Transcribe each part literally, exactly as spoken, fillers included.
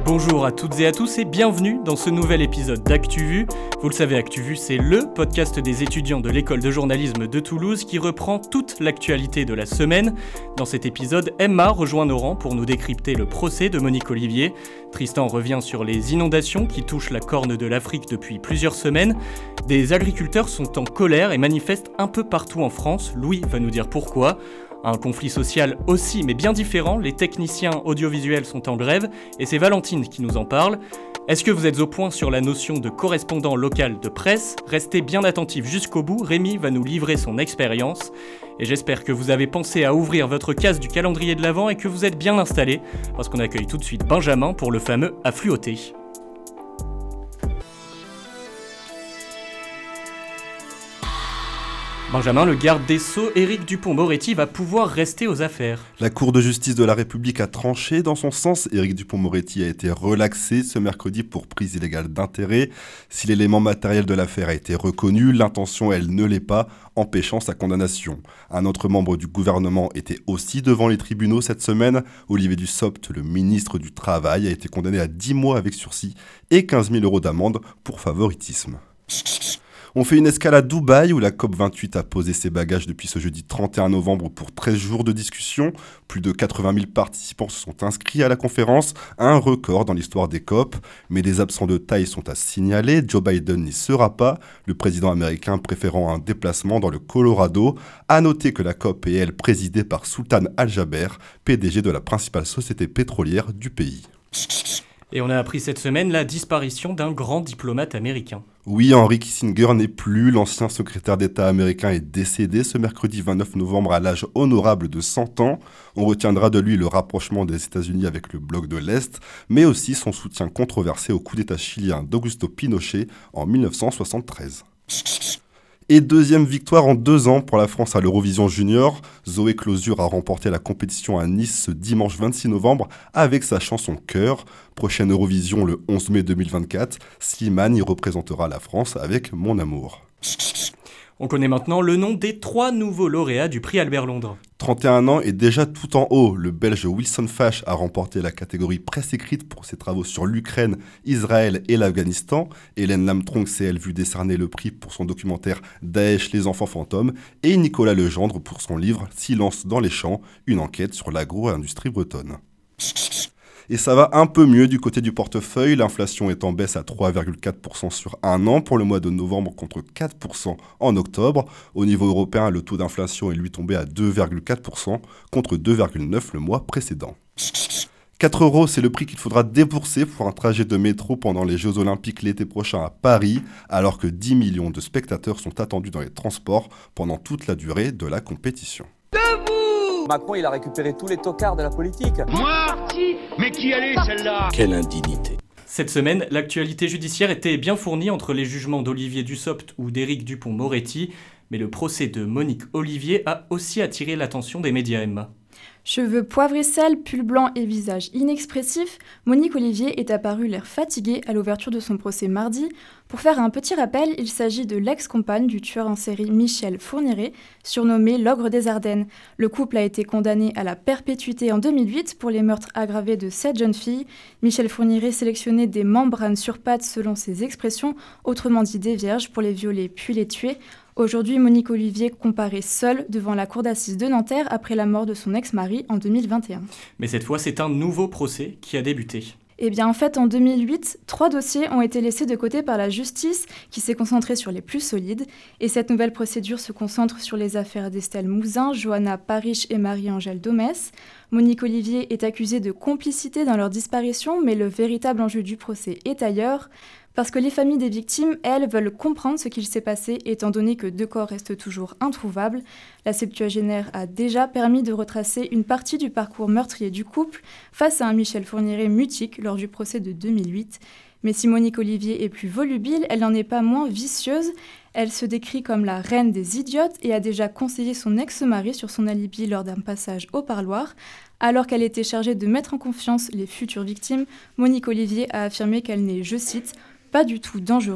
Bonjour à toutes et à tous et bienvenue dans ce nouvel épisode d'ActuVu. Vous le savez, ActuVu, c'est le podcast des étudiants de l'école de journalisme de Toulouse qui reprend toute l'actualité de la semaine. Dans cet épisode, Emma rejoint nos rangs pour nous décrypter le procès de Monique Olivier. Tristan revient sur les inondations qui touchent la Corne de l'Afrique depuis plusieurs semaines. Des agriculteurs sont en colère et manifestent un peu partout en France. Louis va nous dire pourquoi. Un conflit social aussi, mais bien différent, les techniciens audiovisuels sont en grève, et c'est Valentine qui nous en parle. Est-ce que vous êtes au point sur la notion de correspondant local de presse ? Restez bien attentifs jusqu'au bout, Rémi va nous livrer son expérience. Et j'espère que vous avez pensé à ouvrir votre case du calendrier de l'Avent et que vous êtes bien installés, parce qu'on accueille tout de suite Benjamin pour le fameux Affluoté. Benjamin, le garde des Sceaux, Éric Dupond-Moretti, va pouvoir rester aux affaires. La Cour de justice de la République a tranché dans son sens. Éric Dupond-Moretti a été relaxé ce mercredi pour prise illégale d'intérêt. Si l'élément matériel de l'affaire a été reconnu, l'intention, elle, ne l'est pas, empêchant sa condamnation. Un autre membre du gouvernement était aussi devant les tribunaux cette semaine. Olivier Dussopt, le ministre du Travail, a été condamné à dix mois avec sursis et quinze mille euros d'amende pour favoritisme. On fait une escale à Dubaï où la COP vingt-huit a posé ses bagages depuis ce jeudi trente et un novembre pour treize jours de discussion. Plus de quatre-vingt mille participants se sont inscrits à la conférence, un record dans l'histoire des COP. Mais des absents de taille sont à signaler. Joe Biden n'y sera pas, le président américain préférant un déplacement dans le Colorado. À noter que la COP est, elle, présidée par Sultan Al-Jaber, P D G de la principale société pétrolière du pays. Et on a appris cette semaine la disparition d'un grand diplomate américain. Oui, Henry Kissinger n'est plus. L'ancien secrétaire d'État américain est décédé ce mercredi vingt-neuf novembre à l'âge honorable de cent ans. On retiendra de lui le rapprochement des États-Unis avec le bloc de l'Est, mais aussi son soutien controversé au coup d'État chilien d'Augusto Pinochet en dix-neuf cent soixante-treize. Et deuxième victoire en deux ans pour la France à l'Eurovision Junior. Zoé Closure a remporté la compétition à Nice ce dimanche vingt-six novembre avec sa chanson Cœur. Prochaine Eurovision le onze mai deux mille vingt-quatre. Slimane y représentera la France avec Mon Amour. On connaît maintenant le nom des trois nouveaux lauréats du prix Albert Londres. trente et un ans et déjà tout en haut, le Belge Wilson Fash a remporté la catégorie presse écrite pour ses travaux sur l'Ukraine, Israël et l'Afghanistan. Hélène Lamtronc s'est elle vue décerner le prix pour son documentaire Daesh, les enfants fantômes, et Nicolas Legendre pour son livre Silence dans les champs, une enquête sur l'agro-industrie bretonne. Et ça va un peu mieux du côté du portefeuille, l'inflation est en baisse à trois virgule quatre pour cent sur un an pour le mois de novembre contre quatre pour cent en octobre. Au niveau européen, le taux d'inflation est lui tombé à deux virgule quatre pour cent contre deux virgule neuf pour cent le mois précédent. quatre euros, c'est le prix qu'il faudra débourser pour un trajet de métro pendant les Jeux Olympiques l'été prochain à Paris, alors que dix millions de spectateurs sont attendus dans les transports pendant toute la durée de la compétition. Macron, il a récupéré tous les tocards de la politique. Moi ? Mais qui allait celle-là ? Quelle indignité. Cette semaine, l'actualité judiciaire était bien fournie entre les jugements d'Olivier Dussopt ou d'Éric Dupond-Moretti, mais le procès de Monique Olivier a aussi attiré l'attention des médias, Emma. Cheveux poivre et sel, pull blanc et visage inexpressif, Monique Olivier est apparue l'air fatiguée à l'ouverture de son procès mardi. Pour faire un petit rappel, il s'agit de l'ex-compagne du tueur en série Michel Fourniret, surnommé l'ogre des Ardennes. Le couple a été condamné à la perpétuité en deux mille huit pour les meurtres aggravés de sept jeunes filles. Michel Fourniret sélectionnait des membranes sur pattes selon ses expressions, autrement dit des vierges, pour les violer puis les tuer. Aujourd'hui, Monique Olivier comparaît seule devant la cour d'assises de Nanterre après la mort de son ex-mari en deux mille vingt et un. Mais cette fois, c'est un nouveau procès qui a débuté. Eh bien, en fait, en deux mille huit, trois dossiers ont été laissés de côté par la justice, qui s'est concentrée sur les plus solides. Et cette nouvelle procédure se concentre sur les affaires d'Estelle Mouzin, Johanna Parish et Marie-Angèle Domès. Monique Olivier est accusée de complicité dans leur disparition, mais le véritable enjeu du procès est ailleurs. Parce que les familles des victimes, elles, veulent comprendre ce qu'il s'est passé, étant donné que deux corps restent toujours introuvables. La septuagénaire a déjà permis de retracer une partie du parcours meurtrier du couple face à un Michel Fourniret mutique lors du procès de deux mille huit. Mais si Monique Olivier est plus volubile, elle n'en est pas moins vicieuse. Elle se décrit comme la reine des idiotes et a déjà conseillé son ex-mari sur son alibi lors d'un passage au parloir. Alors qu'elle était chargée de mettre en confiance les futures victimes, Monique Olivier a affirmé qu'elle n'est, je cite, « pas du tout dangereuse ».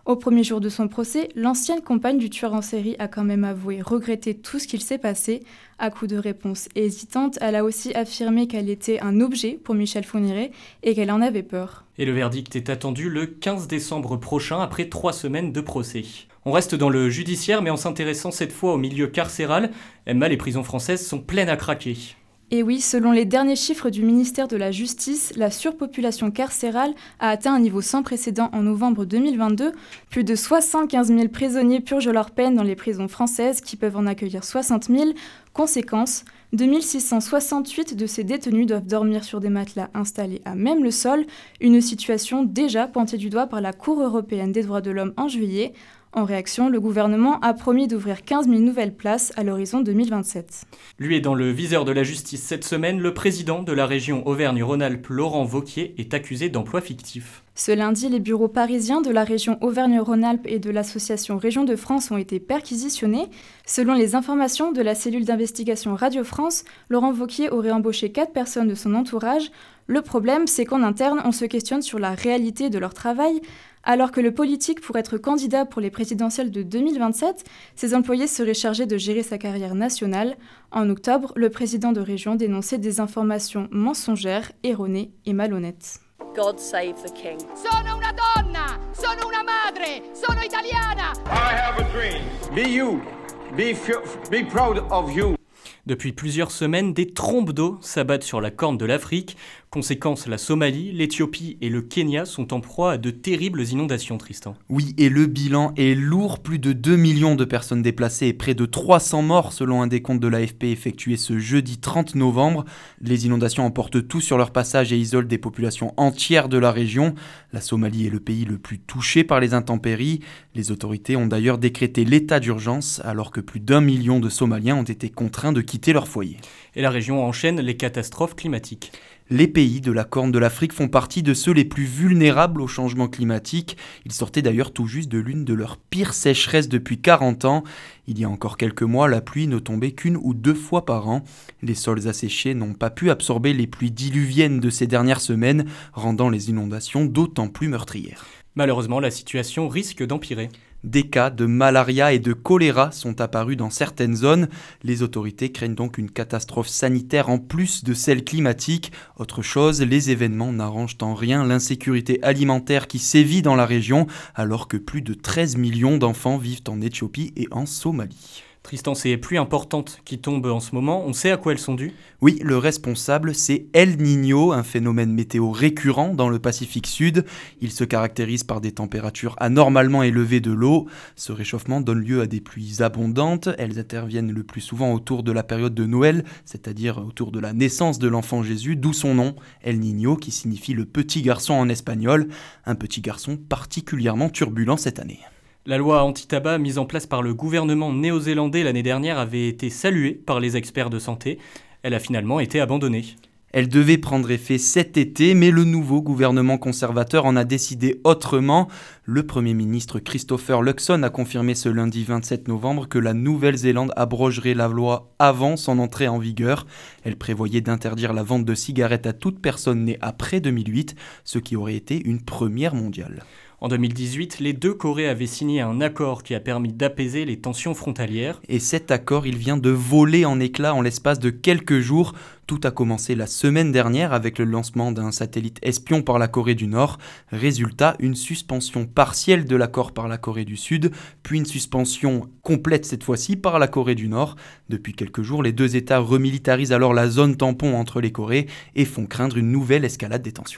Au premier jour de son procès, l'ancienne compagne du tueur en série a quand même avoué regretter tout ce qu'il s'est passé. À coup de réponse hésitante, elle a aussi affirmé qu'elle était un objet pour Michel Fourniret et qu'elle en avait peur. Et le verdict est attendu le quinze décembre prochain, après trois semaines de procès. On reste dans le judiciaire, mais en s'intéressant cette fois au milieu carcéral. Emma, les prisons françaises sont pleines à craquer. Et oui, selon les derniers chiffres du ministère de la Justice, la surpopulation carcérale a atteint un niveau sans précédent en novembre deux mille vingt-deux. Plus de soixante-quinze mille prisonniers purgent leur peine dans les prisons françaises qui peuvent en accueillir soixante mille. Conséquence, deux mille six cent soixante-huit de ces détenus doivent dormir sur des matelas installés à même le sol, une situation déjà pointée du doigt par la Cour européenne des droits de l'homme en juillet. En réaction, le gouvernement a promis d'ouvrir quinze mille nouvelles places à l'horizon deux mille vingt-sept. Lui est dans le viseur de la justice cette semaine. Le président de la région Auvergne-Rhône-Alpes, Laurent Wauquiez, est accusé d'emploi fictif. Ce lundi, les bureaux parisiens de la région Auvergne-Rhône-Alpes et de l'association Région de France ont été perquisitionnés. Selon les informations de la cellule d'investigation Radio France, Laurent Wauquiez aurait embauché quatre personnes de son entourage. Le problème, c'est qu'en interne, on se questionne sur la réalité de leur travail. Alors que le politique pourrait être candidat pour les présidentielles de deux mille vingt-sept, ses employés seraient chargés de gérer sa carrière nationale. En octobre, le président de région dénonçait des informations mensongères, erronées et malhonnêtes. God save the king. Sono una donna, sono una madre, sono italiana. I have a dream. Be you. Be, f- be proud of you. Depuis plusieurs semaines, des trombes d'eau s'abattent sur la corne de l'Afrique. Conséquence, la Somalie, l'Éthiopie et le Kenya sont en proie à de terribles inondations, Tristan. Oui, et le bilan est lourd. Plus de deux millions de personnes déplacées et près de trois cents morts selon un décompte de l'A F P effectué ce jeudi trente novembre. Les inondations emportent tout sur leur passage et isolent des populations entières de la région. La Somalie est le pays le plus touché par les intempéries. Les autorités ont d'ailleurs décrété l'état d'urgence alors que plus d'un million de Somaliens ont été contraints de quitter leur foyer. Et la région enchaîne les catastrophes climatiques. Les pays de la Corne de l'Afrique font partie de ceux les plus vulnérables au changement climatique. Ils sortaient d'ailleurs tout juste de l'une de leurs pires sécheresses depuis quarante ans. Il y a encore quelques mois, la pluie ne tombait qu'une ou deux fois par an. Les sols asséchés n'ont pas pu absorber les pluies diluviennes de ces dernières semaines, rendant les inondations d'autant plus meurtrières. Malheureusement, la situation risque d'empirer. Des cas de malaria et de choléra sont apparus dans certaines zones. Les autorités craignent donc une catastrophe sanitaire en plus de celle climatique. Autre chose, les événements n'arrangent en rien l'insécurité alimentaire qui sévit dans la région, alors que plus de treize millions d'enfants vivent en Éthiopie et en Somalie. Tristan, ces pluies importantes qui tombent en ce moment, on sait à quoi elles sont dues ? Oui, le responsable, c'est El Niño, un phénomène météo récurrent dans le Pacifique Sud. Il se caractérise par des températures anormalement élevées de l'eau. Ce réchauffement donne lieu à des pluies abondantes. Elles interviennent le plus souvent autour de la période de Noël, c'est-à-dire autour de la naissance de l'enfant Jésus, d'où son nom, El Niño, qui signifie le petit garçon en espagnol. Un petit garçon particulièrement turbulent cette année. La loi anti-tabac mise en place par le gouvernement néo-zélandais l'année dernière avait été saluée par les experts de santé. Elle a finalement été abandonnée. Elle devait prendre effet cet été, mais le nouveau gouvernement conservateur en a décidé autrement. Le Premier ministre Christopher Luxon a confirmé ce lundi vingt-sept novembre que la Nouvelle-Zélande abrogerait la loi avant son entrée en vigueur. Elle prévoyait d'interdire la vente de cigarettes à toute personne née après deux mille huit, ce qui aurait été une première mondiale. En deux mille dix-huit, les deux Corées avaient signé un accord qui a permis d'apaiser les tensions frontalières. Et cet accord, il vient de voler en éclats en l'espace de quelques jours. Tout a commencé la semaine dernière avec le lancement d'un satellite espion par la Corée du Nord. Résultat, une suspension partielle de l'accord par la Corée du Sud, puis une suspension complète cette fois-ci par la Corée du Nord. Depuis quelques jours, les deux États remilitarisent alors la zone tampon entre les Corées et font craindre une nouvelle escalade des tensions.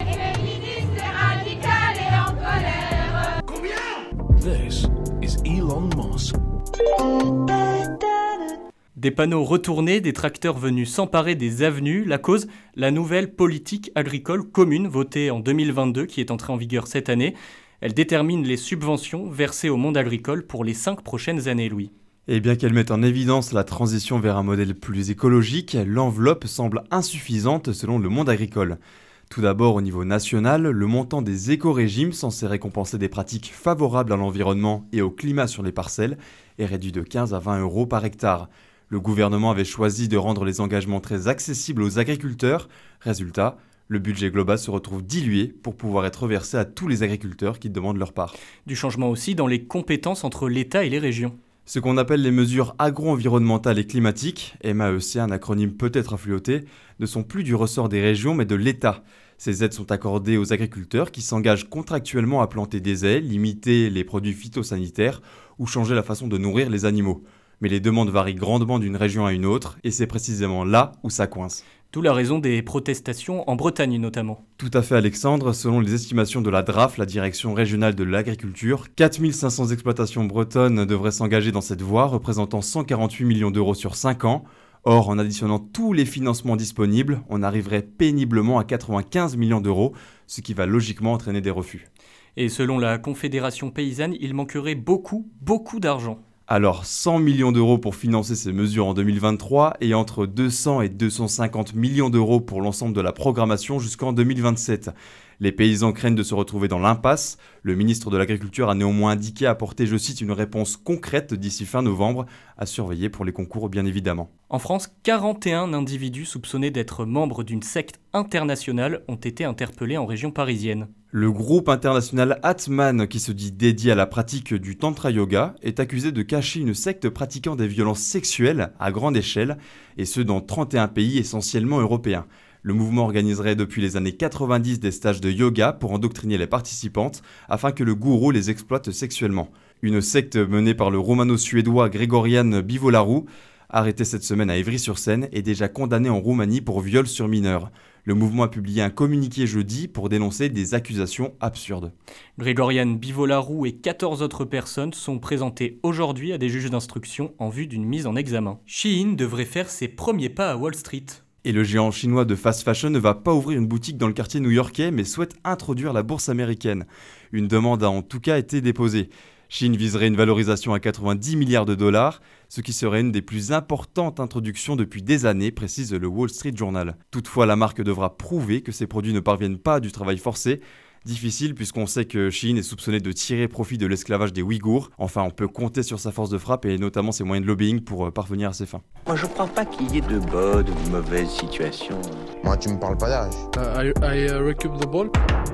This is Elon Musk. Des panneaux retournés, des tracteurs venus s'emparer des avenues. La cause, la nouvelle politique agricole commune votée en deux mille vingt-deux qui est entrée en vigueur cette année. Elle détermine les subventions versées au monde agricole pour les cinq prochaines années, Louis. Et bien qu'elle mette en évidence la transition vers un modèle plus écologique, l'enveloppe semble insuffisante selon le monde agricole. Tout d'abord, au niveau national, le montant des éco-régimes censés récompenser des pratiques favorables à l'environnement et au climat sur les parcelles est réduit de quinze à vingt euros par hectare. Le gouvernement avait choisi de rendre les engagements très accessibles aux agriculteurs. Résultat, Le budget global se retrouve dilué pour pouvoir être versé à tous les agriculteurs qui demandent leur part. Du changement aussi dans les compétences entre l'État et les régions. Ce qu'on appelle les mesures agro-environnementales et climatiques, M A E C, un acronyme peut-être affluoté, ne sont plus du ressort des régions mais de l'État. Ces aides sont accordées aux agriculteurs qui s'engagent contractuellement à planter des haies, limiter les produits phytosanitaires ou changer la façon de nourrir les animaux. Mais les demandes varient grandement d'une région à une autre et c'est précisément là où ça coince. D'où la raison des protestations en Bretagne notamment. Tout à fait Alexandre, selon les estimations de la D R A F, la Direction régionale de l'agriculture, quatre mille cinq cents exploitations bretonnes devraient s'engager dans cette voie, représentant cent quarante-huit millions d'euros sur cinq ans. Or, en additionnant tous les financements disponibles, on arriverait péniblement à quatre-vingt-quinze millions d'euros, ce qui va logiquement entraîner des refus. Et selon la Confédération paysanne, il manquerait beaucoup, beaucoup d'argent. Alors cent millions d'euros pour financer ces mesures en deux mille vingt-trois et entre deux cents et deux cent cinquante millions d'euros pour l'ensemble de la programmation jusqu'en deux mille vingt-sept. Les paysans craignent de se retrouver dans l'impasse. Le ministre de l'Agriculture a néanmoins indiqué apporter, je cite, une réponse concrète d'ici fin novembre, à surveiller pour les concours bien évidemment. En France, quarante et un individus soupçonnés d'être membres d'une secte internationale ont été interpellés en région parisienne. Le groupe international Atman, qui se dit dédié à la pratique du Tantra Yoga, est accusé de cacher une secte pratiquant des violences sexuelles à grande échelle, et ce dans trente et un pays essentiellement européens. Le mouvement organiserait depuis les années quatre-vingt-dix des stages de yoga pour endoctriner les participantes afin que le gourou les exploite sexuellement. Une secte menée par le romano-suédois Gregorian Bivolaru, arrêté cette semaine à Évry-sur-Seine, est déjà condamné en Roumanie pour viol sur mineur. Le mouvement a publié un communiqué jeudi pour dénoncer des accusations absurdes. Gregorian Bivolaru et quatorze autres personnes sont présentées aujourd'hui à des juges d'instruction en vue d'une mise en examen. Shein devrait faire ses premiers pas à Wall Street. Et le géant chinois de fast fashion ne va pas ouvrir une boutique dans le quartier new-yorkais, mais souhaite introduire la bourse américaine. Une demande a en tout cas été déposée. Shein viserait une valorisation à quatre-vingt-dix milliards de dollars, ce qui serait une des plus importantes introductions depuis des années, précise le Wall Street Journal. Toutefois, la marque devra prouver que ses produits ne parviennent pas à du travail forcé. Difficile puisqu'on sait que Shein est soupçonné de tirer profit de l'esclavage des Ouïghours. Enfin, on peut compter sur sa force de frappe et notamment ses moyens de lobbying pour parvenir à ses fins. Moi, je crois pas qu'il y ait de bonnes ou de mauvaises situations. Moi, tu me parles pas d'âge. Uh, I, I uh, recoup the ball.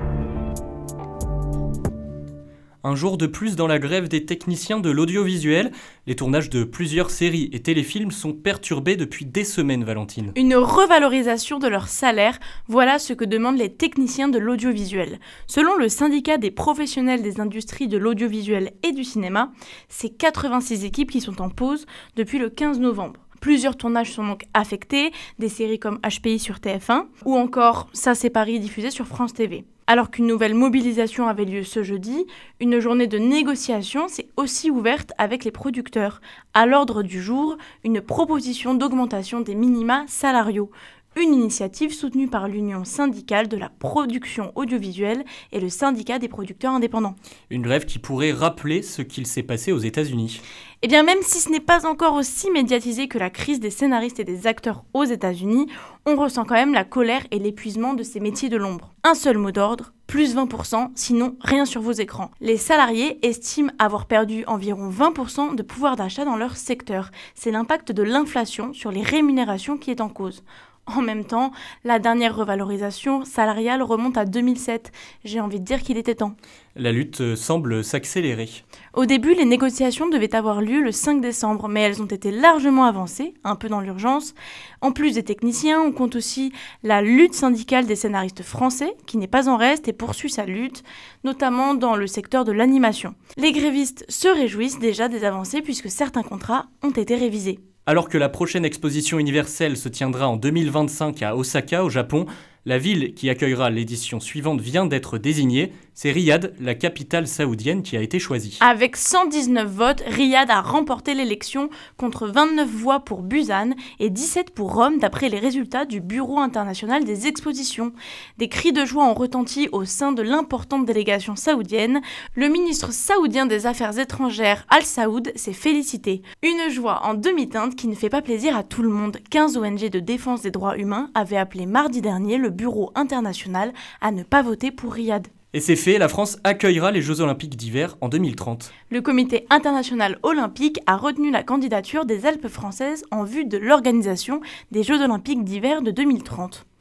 Un jour de plus dans la grève des techniciens de l'audiovisuel, les tournages de plusieurs séries et téléfilms sont perturbés depuis des semaines, Valentine. Une revalorisation de leur salaire, voilà ce que demandent les techniciens de l'audiovisuel. Selon le syndicat des professionnels des industries de l'audiovisuel et du cinéma, c'est quatre-vingt-six équipes qui sont en pause depuis le quinze novembre. Plusieurs tournages sont donc affectés, des séries comme H P I sur T F un ou encore Ça c'est Paris diffusé sur France T V. Alors qu'une nouvelle mobilisation avait lieu ce jeudi, une journée de négociation s'est aussi ouverte avec les producteurs. À l'ordre du jour, une proposition d'augmentation des minima salariaux. Une initiative soutenue par l'Union syndicale de la production audiovisuelle et le syndicat des producteurs indépendants. Une grève qui pourrait rappeler ce qu'il s'est passé aux États-Unis. Eh bien, même si ce n'est pas encore aussi médiatisé que la crise des scénaristes et des acteurs aux États-Unis, on ressent quand même la colère et l'épuisement de ces métiers de l'ombre. Un seul mot d'ordre, plus vingt pour cent, sinon rien sur vos écrans. Les salariés estiment avoir perdu environ vingt pour cent de pouvoir d'achat dans leur secteur. C'est l'impact de l'inflation sur les rémunérations qui est en cause. En même temps, la dernière revalorisation salariale remonte à deux mille sept. J'ai envie de dire qu'il était temps. La lutte semble s'accélérer. Au début, les négociations devaient avoir lieu le cinq décembre, mais elles ont été largement avancées, un peu dans l'urgence. En plus des techniciens, on compte aussi la lutte syndicale des scénaristes français, qui n'est pas en reste et poursuit sa lutte, notamment dans le secteur de l'animation. Les grévistes se réjouissent déjà des avancées puisque certains contrats ont été révisés. Alors que la prochaine exposition universelle se tiendra en deux mille vingt-cinq à Osaka, au Japon, la ville qui accueillera l'édition suivante vient d'être désignée. C'est Riyad, la capitale saoudienne, qui a été choisie. Avec cent dix-neuf votes, Riyad a remporté l'élection contre vingt-neuf voix pour Busan et dix-sept pour Rome, d'après les résultats du Bureau international des expositions. Des cris de joie ont retenti au sein de l'importante délégation saoudienne. Le ministre saoudien des Affaires étrangères, Al Saoud, s'est félicité. Une joie en demi-teinte qui ne fait pas plaisir à tout le monde. quinze O N G de défense des droits humains avaient appelé mardi dernier le Bureau international à ne pas voter pour Riyad. Et c'est fait, la France accueillera les Jeux Olympiques d'hiver en deux mille trente. Le Comité international olympique a retenu la candidature des Alpes françaises en vue de l'organisation des Jeux Olympiques d'hiver de deux mille trente.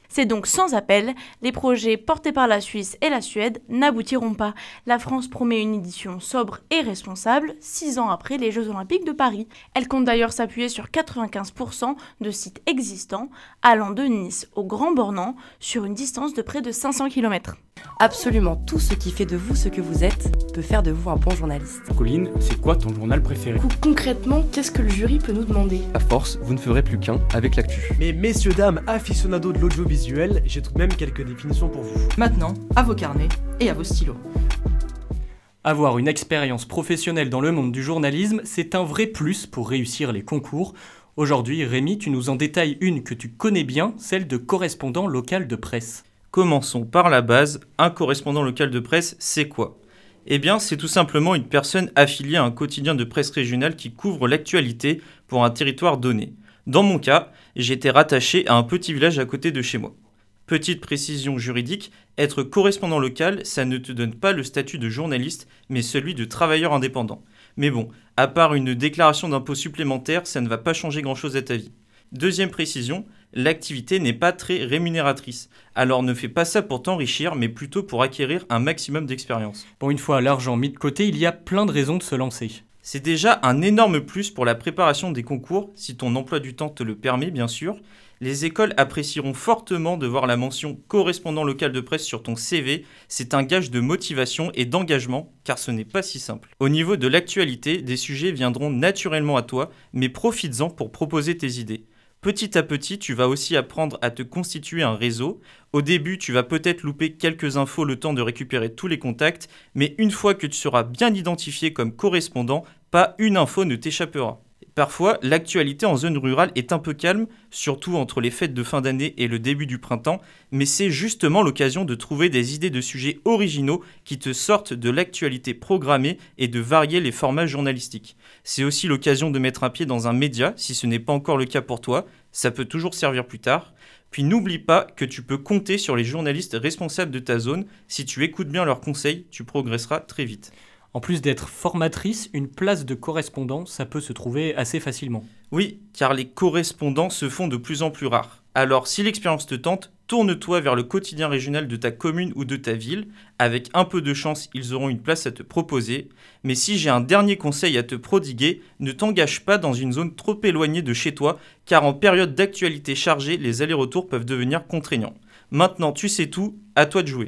C'est donc sans appel, les projets portés par la Suisse et la Suède n'aboutiront pas. La France promet une édition sobre et responsable, six ans après les Jeux Olympiques de Paris. Elle compte d'ailleurs s'appuyer sur quatre-vingt-quinze pour cent de sites existants, allant de Nice au Grand Bornand, sur une distance de près de cinq cents kilomètres. Absolument tout ce qui fait de vous ce que vous êtes peut faire de vous un bon journaliste. Colline, c'est quoi ton journal préféré ? Concrètement, qu'est-ce que le jury peut nous demander ? À force, vous ne ferez plus qu'un avec l'actu. Mais messieurs, dames, aficionados de l'audiovisuel, j'ai tout de même quelques définitions pour vous. Maintenant, à vos carnets et à vos stylos. Avoir une expérience professionnelle dans le monde du journalisme, c'est un vrai plus pour réussir les concours. Aujourd'hui, Rémi, tu nous en détailles une que tu connais bien, celle de correspondant local de presse. Commençons par la base. Un correspondant local de presse, c'est quoi ? Eh bien, c'est tout simplement une personne affiliée à un quotidien de presse régional qui couvre l'actualité pour un territoire donné. Dans mon cas, j'étais rattaché à un petit village à côté de chez moi. Petite précision juridique, être correspondant local, ça ne te donne pas le statut de journaliste, mais celui de travailleur indépendant. Mais bon, à part une déclaration d'impôt supplémentaire, ça ne va pas changer grand-chose à ta vie. Deuxième précision, l'activité n'est pas très rémunératrice. Alors ne fais pas ça pour t'enrichir, mais plutôt pour acquérir un maximum d'expérience. Bon, une fois l'argent mis de côté, il y a plein de raisons de se lancer. C'est déjà un énorme plus pour la préparation des concours, si ton emploi du temps te le permet bien sûr. Les écoles apprécieront fortement de voir la mention correspondant local de presse sur ton C V. C'est un gage de motivation et d'engagement, car ce n'est pas si simple. Au niveau de l'actualité, des sujets viendront naturellement à toi, mais profites-en pour proposer tes idées. Petit à petit, tu vas aussi apprendre à te constituer un réseau. Au début, tu vas peut-être louper quelques infos le temps de récupérer tous les contacts, mais une fois que tu seras bien identifié comme correspondant, pas une info ne t'échappera. Parfois, l'actualité en zone rurale est un peu calme, surtout entre les fêtes de fin d'année et le début du printemps, mais c'est justement l'occasion de trouver des idées de sujets originaux qui te sortent de l'actualité programmée et de varier les formats journalistiques. C'est aussi l'occasion de mettre un pied dans un média, si ce n'est pas encore le cas pour toi, ça peut toujours servir plus tard. Puis n'oublie pas que tu peux compter sur les journalistes responsables de ta zone, si tu écoutes bien leurs conseils, tu progresseras très vite. En plus d'être formatrice, une place de correspondant, ça peut se trouver assez facilement. Oui, car les correspondants se font de plus en plus rares. Alors si l'expérience te tente, tourne-toi vers le quotidien régional de ta commune ou de ta ville. Avec un peu de chance, ils auront une place à te proposer. Mais si j'ai un dernier conseil à te prodiguer, ne t'engage pas dans une zone trop éloignée de chez toi, car en période d'actualité chargée, les allers-retours peuvent devenir contraignants. Maintenant tu sais tout, à toi de jouer.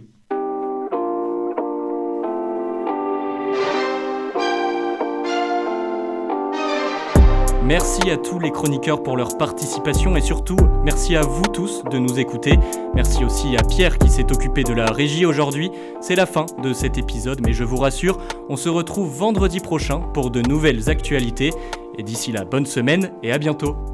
Merci à tous les chroniqueurs pour leur participation et surtout, merci à vous tous de nous écouter. Merci aussi à Pierre qui s'est occupé de la régie aujourd'hui. C'est la fin de cet épisode, mais je vous rassure, on se retrouve vendredi prochain pour de nouvelles actualités. Et d'ici là, bonne semaine et à bientôt.